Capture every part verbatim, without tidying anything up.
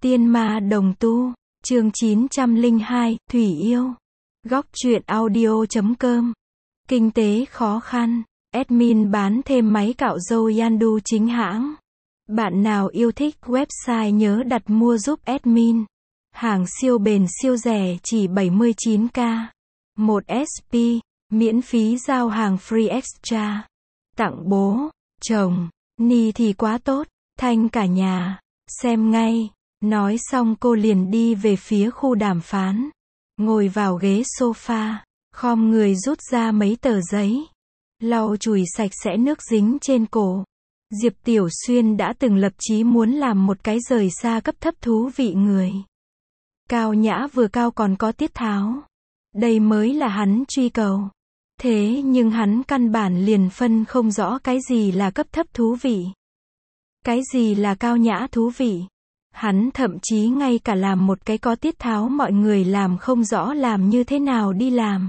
Tiên ma đồng tu, chương chín trăm lẻ hai, Thủy yêu. Góc truyện audio chấm com. Kinh tế khó khăn, admin bán thêm máy cạo râu Yandu chính hãng. Bạn nào yêu thích website nhớ đặt mua giúp admin. Hàng siêu bền siêu rẻ chỉ bảy mươi chín k. một ét pê, miễn phí giao hàng free extra. Tặng bố, chồng, ni thì quá tốt, thanh cả nhà, xem ngay. Nói xong cô liền đi về phía khu đàm phán. Ngồi vào ghế sofa, khom người rút ra mấy tờ giấy. Lau chùi sạch sẽ nước dính trên cổ. Diệp Tiểu Xuyên đã từng lập chí muốn làm một cái rời xa cấp thấp thú vị người. Cao nhã vừa cao còn có tiết tháo. Đây mới là hắn truy cầu. Thế nhưng hắn căn bản liền phân không rõ cái gì là cấp thấp thú vị. Cái gì là cao nhã thú vị. Hắn thậm chí ngay cả làm một cái có tiết tháo mọi người làm không rõ làm như thế nào đi làm.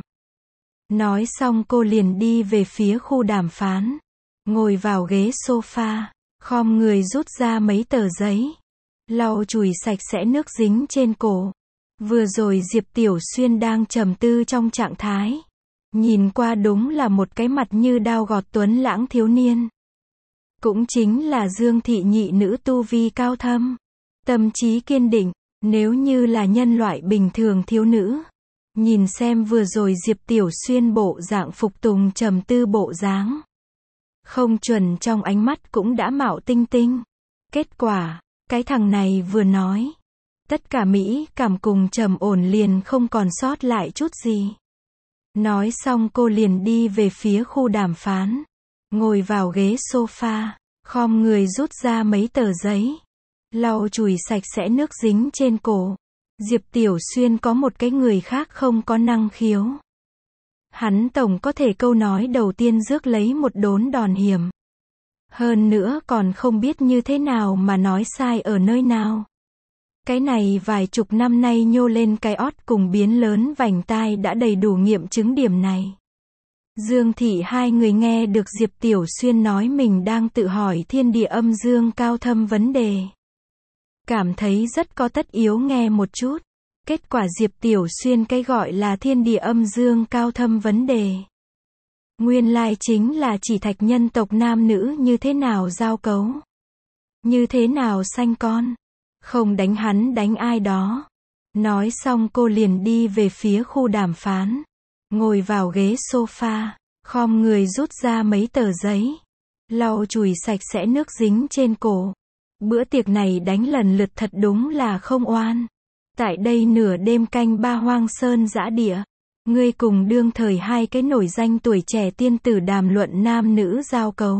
Nói xong cô liền đi về phía khu đàm phán. Ngồi vào ghế sofa, khom người rút ra mấy tờ giấy. Lau chùi sạch sẽ nước dính trên cổ. Vừa rồi Diệp Tiểu Xuyên đang trầm tư trong trạng thái. Nhìn qua đúng là một cái mặt như đao gọt tuấn lãng thiếu niên. Cũng chính là Dương thị nhị nữ tu vi cao thâm. Tâm trí kiên định, nếu như là nhân loại bình thường thiếu nữ. Nhìn xem vừa rồi Diệp Tiểu Xuyên bộ dạng phục tùng trầm tư bộ dáng. Không chuẩn trong ánh mắt cũng đã mạo tinh tinh. Kết quả, cái thằng này vừa nói. Tất cả mỹ cảm cùng trầm ổn liền không còn sót lại chút gì. Nói xong cô liền đi về phía khu đàm phán. Ngồi vào ghế sofa, khom người rút ra mấy tờ giấy. Lau chùi sạch sẽ nước dính trên cổ. Diệp Tiểu Xuyên có một cái người khác không có năng khiếu. Hắn tổng có thể câu nói đầu tiên rước lấy một đốn đòn hiểm. Hơn nữa còn không biết như thế nào mà nói sai ở nơi nào. Cái này vài chục năm nay nhô lên cái ót cùng biến lớn vành tai đã đầy đủ nghiệm chứng điểm này. Dương thị hai người nghe được Diệp Tiểu Xuyên nói mình đang tự hỏi thiên địa âm dương cao thâm vấn đề. Cảm thấy rất có tất yếu nghe một chút. Kết quả Diệp Tiểu Xuyên cái gọi là thiên địa âm dương cao thâm vấn đề. Nguyên lai chính là chỉ thạch nhân tộc nam nữ như thế nào giao cấu. Như thế nào sanh con. Không đánh hắn đánh ai đó. Nói xong cô liền đi về phía khu đàm phán. Ngồi vào ghế sofa, khom người rút ra mấy tờ giấy. Lau chùi sạch sẽ nước dính trên cổ. Bữa tiệc này đánh lần lượt thật đúng là không oan. Tại đây nửa đêm canh ba hoang sơn dã địa. Ngươi cùng đương thời hai cái nổi danh tuổi trẻ tiên tử đàm luận nam nữ giao cấu.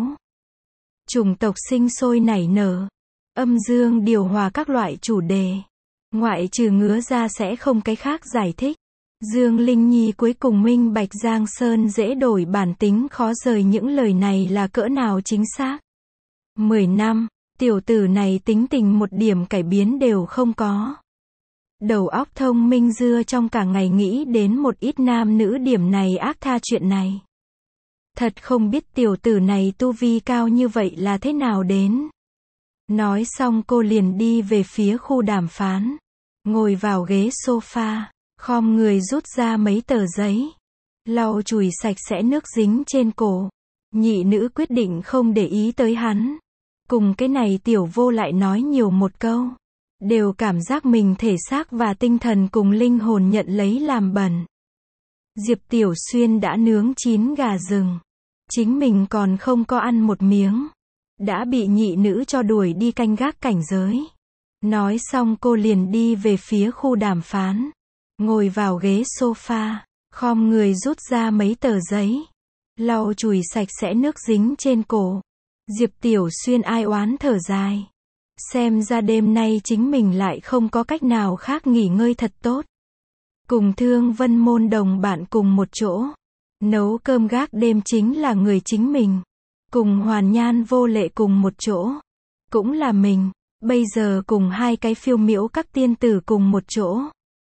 Chủng tộc sinh sôi nảy nở. Âm dương điều hòa các loại chủ đề. Ngoại trừ ngứa ra sẽ không cái khác giải thích. Dương Linh Nhi cuối cùng minh bạch Giang Sơn dễ đổi bản tính khó rời những lời này là cỡ nào chính xác. Mười năm, tiểu tử này tính tình một điểm cải biến đều không có. Đầu óc thông minh dưa trong cả ngày nghĩ đến một ít nam nữ điểm này ác tha chuyện này. Thật không biết tiểu tử này tu vi cao như vậy là thế nào đến. Nói xong cô liền đi về phía khu đàm phán. Ngồi vào ghế sofa, khom người rút ra mấy tờ giấy. Lau chùi sạch sẽ nước dính trên cổ. Nhị nữ quyết định không để ý tới hắn. Cùng cái này tiểu vô lại nói nhiều một câu. Đều cảm giác mình thể xác và tinh thần cùng linh hồn nhận lấy làm bẩn. Diệp Tiểu Xuyên đã nướng chín gà rừng. Chính mình còn không có ăn một miếng. Đã bị nhị nữ cho đuổi đi canh gác cảnh giới. Nói xong cô liền đi về phía khu đàm phán. Ngồi vào ghế sofa, khom người rút ra mấy tờ giấy. Lau chùi sạch sẽ nước dính trên cổ. Diệp Tiểu Xuyên ai oán thở dài. Xem ra đêm nay chính mình lại không có cách nào khác nghỉ ngơi thật tốt. Cùng Thương Vân môn đồng bạn cùng một chỗ. Nấu cơm gác đêm chính là người chính mình. Cùng Hoàn Nhan vô lệ cùng một chỗ. Cũng là mình. Bây giờ cùng hai cái phiêu miễu các tiên tử cùng một chỗ.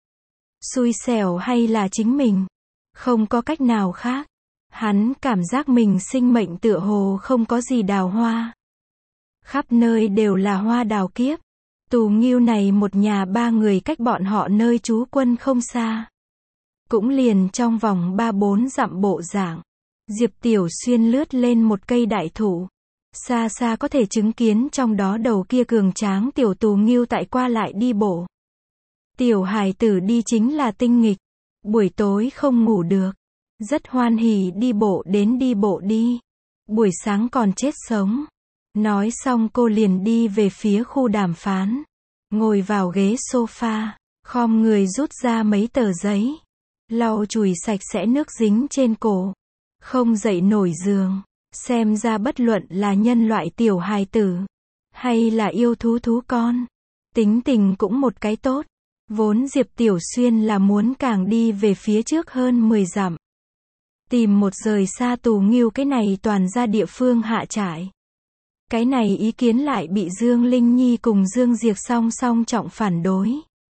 Xui xẻo hay là chính mình. Không có cách nào khác. Hắn cảm giác mình sinh mệnh tựa hồ không có gì đào hoa. Khắp nơi đều là hoa đào kiếp. Tù Nghiêu này một nhà ba người cách bọn họ nơi trú quân không xa. Cũng liền trong vòng ba bốn dặm bộ dạng. Diệp Tiểu Xuyên lướt lên một cây đại thụ. Xa xa có thể chứng kiến trong đó đầu kia cường tráng tiểu Tù Nghiêu tại qua lại đi bộ. Tiểu hài tử đi chính là tinh nghịch. Buổi tối không ngủ được. Rất hoan hỉ đi bộ đến đi bộ đi. Buổi sáng còn chết sống. Nói xong cô liền đi về phía khu đàm phán. Ngồi vào ghế sofa. Khom người rút ra mấy tờ giấy. Lau chùi sạch sẽ nước dính trên cổ. Không dậy nổi giường. Xem ra bất luận là nhân loại tiểu hài tử. Hay là yêu thú thú con. Tính tình cũng một cái tốt. Vốn Diệp Tiểu Xuyên là muốn càng đi về phía trước hơn mười dặm. Tìm một rời xa Tù Nghiêu cái này toàn ra địa phương hạ trại. Cái này ý kiến lại bị Dương Linh Nhi cùng Dương Diệc song song trọng phản đối.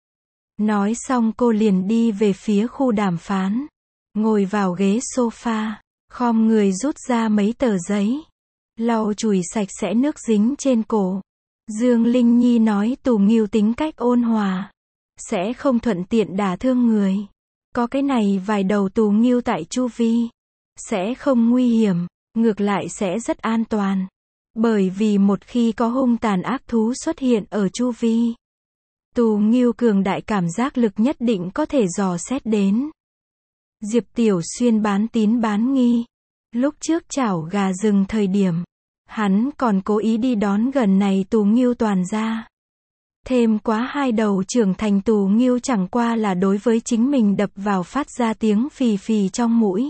Nói xong cô liền đi về phía khu đàm phán. Ngồi vào ghế sofa. Khom người rút ra mấy tờ giấy. Lau chùi sạch sẽ nước dính trên cổ. Dương Linh Nhi nói Tù Nghiêu tính cách ôn hòa. Sẽ không thuận tiện đả thương người. Có cái này vài đầu Tù Nghiêu tại chu vi. Sẽ không nguy hiểm. Ngược lại sẽ rất an toàn. Bởi vì một khi có hung tàn ác thú xuất hiện ở chu vi. Tù Nghiêu cường đại cảm giác lực nhất định có thể dò xét đến. Diệp Tiểu Xuyên bán tín bán nghi. Lúc trước chảo gà rừng thời điểm. Hắn còn cố ý đi đón gần này Tù Nghiêu toàn ra. Thêm quá hai đầu trưởng thành Tù Nghiêu chẳng qua là đối với chính mình đập vào phát ra tiếng phì phì trong mũi.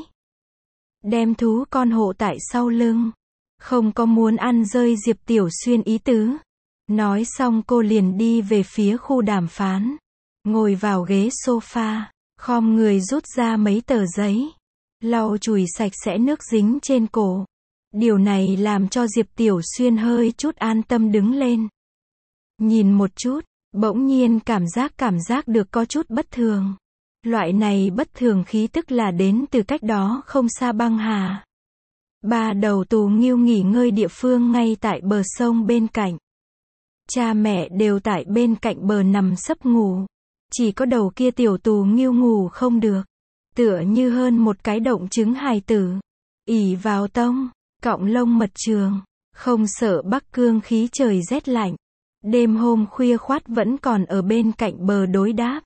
Đem thú con hộ tại sau lưng. Không có muốn ăn rơi Diệp Tiểu Xuyên ý tứ. Nói xong cô liền đi về phía khu đàm phán. Ngồi vào ghế sofa. Khom người rút ra mấy tờ giấy. Lau chùi sạch sẽ nước dính trên cổ. Điều này làm cho Diệp Tiểu Xuyên hơi chút an tâm đứng lên. Nhìn một chút, bỗng nhiên cảm giác cảm giác được có chút bất thường. Loại này bất thường khí tức là đến từ cách đó không xa băng hà. Ba đầu Tù Nghiêu nghỉ ngơi địa phương ngay tại bờ sông bên cạnh. Cha mẹ đều tại bên cạnh bờ nằm sấp ngủ. Chỉ có đầu kia tiểu Tù Nghiêu ngủ không được. Tựa như hơn một cái động trứng hài tử. Ỉ vào tông, cọng lông mật trường. Không sợ Bắc Cương khí trời rét lạnh. Đêm hôm khuya khoắt vẫn còn ở bên cạnh bờ đối đáp.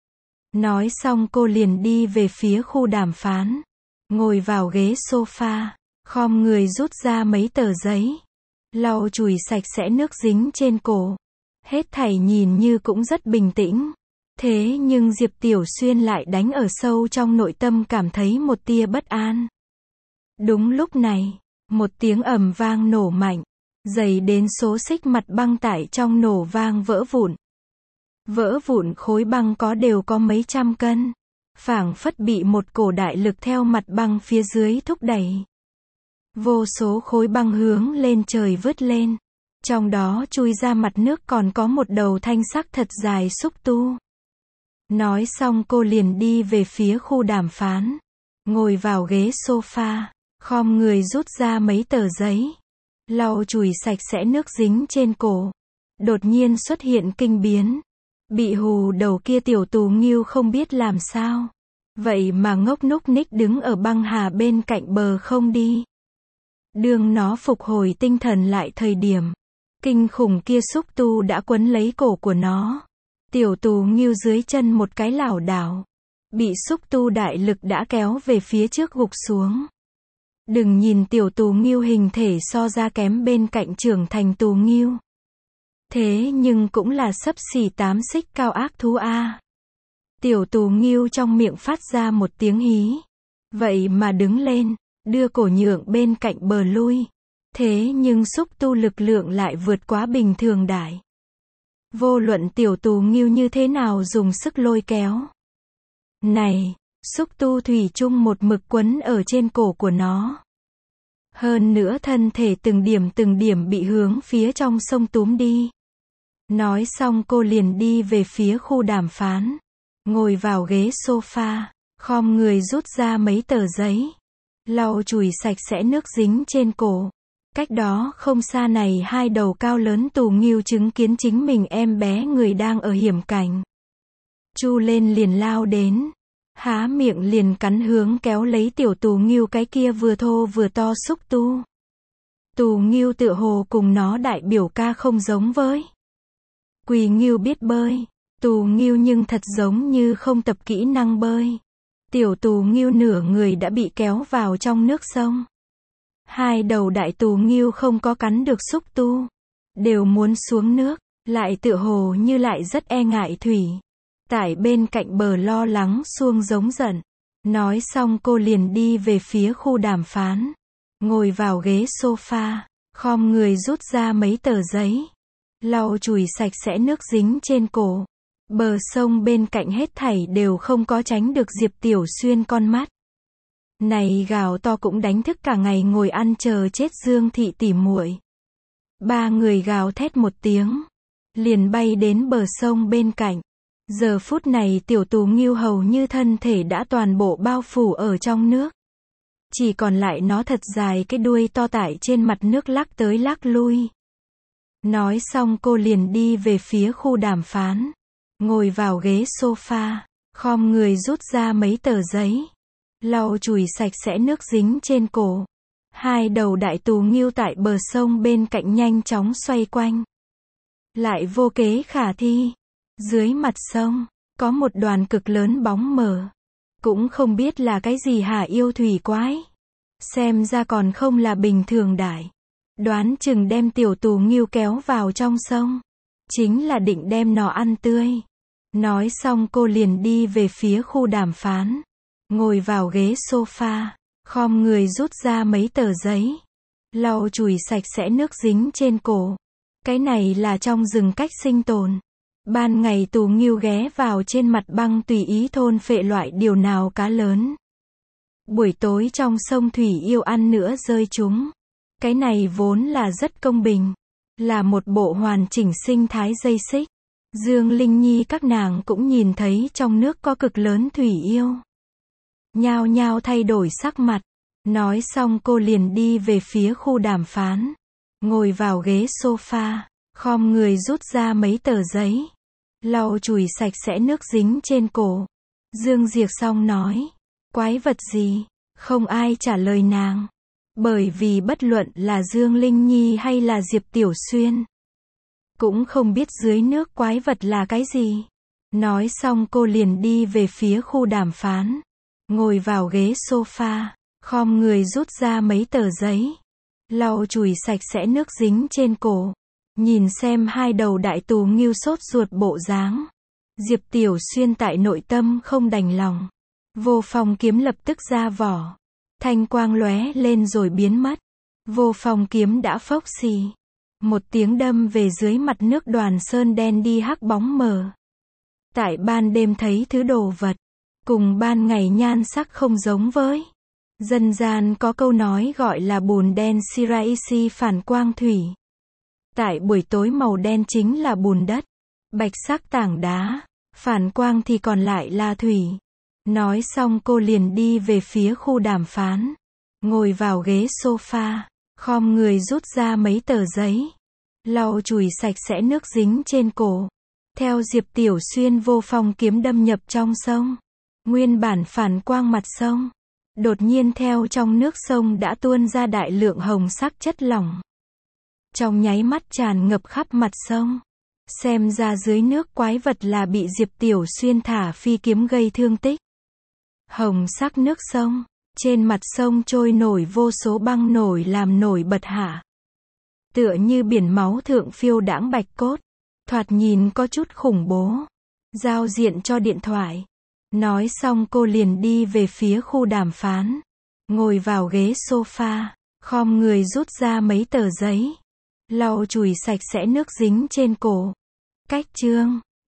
Nói xong cô liền đi về phía khu đàm phán. Ngồi vào ghế sofa. Khom người rút ra mấy tờ giấy. Lau chùi sạch sẽ nước dính trên cổ. Hết thảy nhìn như cũng rất bình tĩnh. Thế nhưng Diệp Tiểu Xuyên lại đánh ở sâu trong nội tâm cảm thấy một tia bất an. Đúng lúc này, một tiếng ầm vang nổ mạnh. Dày đến số xích mặt băng tại trong nổ vang vỡ vụn. Vỡ vụn khối băng có đều có mấy trăm cân. Phảng phất bị một cổ đại lực theo mặt băng phía dưới thúc đẩy. Vô số khối băng hướng lên trời vứt lên. Trong đó chui ra mặt nước còn có một đầu thanh sắc thật dài xúc tu. Nói xong cô liền đi về phía khu đàm phán. Ngồi vào ghế sofa. Khom người rút ra mấy tờ giấy. Lau chùi sạch sẽ nước dính trên cổ. Đột nhiên xuất hiện kinh biến. Bị hù đầu kia tiểu Tù Nghiêu không biết làm sao. Vậy mà ngốc núc ních đứng ở băng hà bên cạnh bờ không đi. Đương nó phục hồi tinh thần lại thời điểm. Kinh khủng kia xúc tu đã quấn lấy cổ của nó. Tiểu Tù Nghiêu dưới chân một cái lảo đảo. Bị xúc tu đại lực đã kéo về phía trước gục xuống. Đừng nhìn tiểu Tù Nghiêu hình thể so ra kém bên cạnh trưởng thành Tù Nghiêu. Thế nhưng cũng là xấp xỉ tám xích cao ác thú a. Tiểu Tù Nghiêu trong miệng phát ra một tiếng hí. Vậy mà đứng lên, đưa cổ nhượng bên cạnh bờ lui. Thế nhưng xúc tu lực lượng lại vượt quá bình thường đại. Vô luận tiểu Tù Nghiêu như thế nào dùng sức lôi kéo. Này, xúc tu thủy chung một mực quấn ở trên cổ của nó. Hơn nữa thân thể từng điểm từng điểm bị hướng phía trong sông túm đi. Nói xong cô liền đi về phía khu đàm phán. Ngồi vào ghế sofa. Khom người rút ra mấy tờ giấy. Lau chùi sạch sẽ nước dính trên cổ. Cách đó không xa này hai đầu cao lớn tù nghiêu chứng kiến chính mình em bé người đang ở hiểm cảnh. Chu lên liền lao đến. Há miệng liền cắn hướng kéo lấy tiểu tù nghiêu cái kia vừa thô vừa to xúc tu. Tù nghiêu tựa hồ cùng nó đại biểu ca không giống với. Quỳ nghiêu biết bơi. Tù nghiêu nhưng thật giống như không tập kỹ năng bơi. Tiểu tù nghiêu nửa người đã bị kéo vào trong nước sông. Hai đầu đại tù nghiêu không có cắn được xúc tu. Đều muốn xuống nước. Lại tựa hồ như lại rất e ngại thủy. Tại bên cạnh bờ lo lắng xuông giống giận. Nói xong cô liền đi về phía khu đàm phán. Ngồi vào ghế sofa. Khom người rút ra mấy tờ giấy. Lau chùi sạch sẽ nước dính trên cổ. Bờ sông bên cạnh hết thảy đều không có tránh được Diệp Tiểu Xuyên con mắt. Này gào to cũng đánh thức cả ngày ngồi ăn chờ chết Dương thị tỉ muội. Ba người gào thét một tiếng. Liền bay đến bờ sông bên cạnh. Giờ phút này tiểu tù nghiêu hầu như thân thể đã toàn bộ bao phủ ở trong nước. Chỉ còn lại nó thật dài cái đuôi to tải trên mặt nước lắc tới lắc lui. Nói xong cô liền đi về phía khu đàm phán. Ngồi vào ghế sofa. Khom người rút ra mấy tờ giấy. Lau chùi sạch sẽ nước dính trên cổ. Hai đầu đại tù nghiêu tại bờ sông bên cạnh nhanh chóng xoay quanh. Lại vô kế khả thi. Dưới mặt sông, có một đoàn cực lớn bóng mờ. Cũng không biết là cái gì hả yêu thủy quái. Xem ra còn không là bình thường đại. Đoán chừng đem tiểu tù nghiêu kéo vào trong sông. Chính là định đem nó ăn tươi. Nói xong cô liền đi về phía khu đàm phán. Ngồi vào ghế sofa. Khom người rút ra mấy tờ giấy. Lau chùi sạch sẽ nước dính trên cổ. Cái này là trong rừng cách sinh tồn. Ban ngày tù nghiêu ghé vào trên mặt băng tùy ý thôn phệ loại điều nào cá lớn. Buổi tối trong sông thủy yêu ăn nữa rơi chúng. Cái này vốn là rất công bình. Là một bộ hoàn chỉnh sinh thái dây xích. Dương Linh Nhi các nàng cũng nhìn thấy trong nước có cực lớn thủy yêu. Nhao nhao thay đổi sắc mặt. Nói xong cô liền đi về phía khu đàm phán. Ngồi vào ghế sofa. Khom người rút ra mấy tờ giấy. Lau chùi sạch sẽ nước dính trên cổ. Dương Diệc xong nói. Quái vật gì? Không ai trả lời nàng. Bởi vì bất luận là Dương Linh Nhi hay là Diệp Tiểu Xuyên. Cũng không biết dưới nước quái vật là cái gì. Nói xong cô liền đi về phía khu đàm phán. Ngồi vào ghế sofa. Khom người rút ra mấy tờ giấy. Lau chùi sạch sẽ nước dính trên cổ. Nhìn xem hai đầu đại tù nghiêu sốt ruột bộ dáng. Diệp Tiểu Xuyên tại nội tâm không đành lòng. Vô phong kiếm lập tức ra vỏ. Thanh quang lóe lên rồi biến mất. Vô phong kiếm đã phốc xì. Một tiếng đâm về dưới mặt nước đoàn sơn đen đi hắc bóng mờ. Tại ban đêm thấy thứ đồ vật. Cùng ban ngày nhan sắc không giống với. Dân gian có câu nói gọi là bùn đen Shiraisi phản quang thủy. Tại buổi tối màu đen chính là bùn đất. Bạch sắc tảng đá. Phản quang thì còn lại là thủy. Nói xong cô liền đi về phía khu đàm phán. Ngồi vào ghế sofa. Khom người rút ra mấy tờ giấy. Lau chùi sạch sẽ nước dính trên cổ. Theo Diệp Tiểu Xuyên vô phong kiếm đâm nhập trong sông. Nguyên bản phản quang mặt sông. Đột nhiên theo trong nước sông đã tuôn ra đại lượng hồng sắc chất lỏng. Trong nháy mắt tràn ngập khắp mặt sông. Xem ra dưới nước quái vật là bị Diệp Tiểu Xuyên thả phi kiếm gây thương tích. Hồng sắc nước sông. Trên mặt sông trôi nổi vô số băng nổi làm nổi bật hạ. Tựa như biển máu thượng phiêu đãng bạch cốt. Thoạt nhìn có chút khủng bố. Giao diện cho điện thoại. Nói xong cô liền đi về phía khu đàm phán. Ngồi vào ghế sofa. Khom người rút ra mấy tờ giấy. Lau chùi sạch sẽ nước dính trên cổ. Cách chương.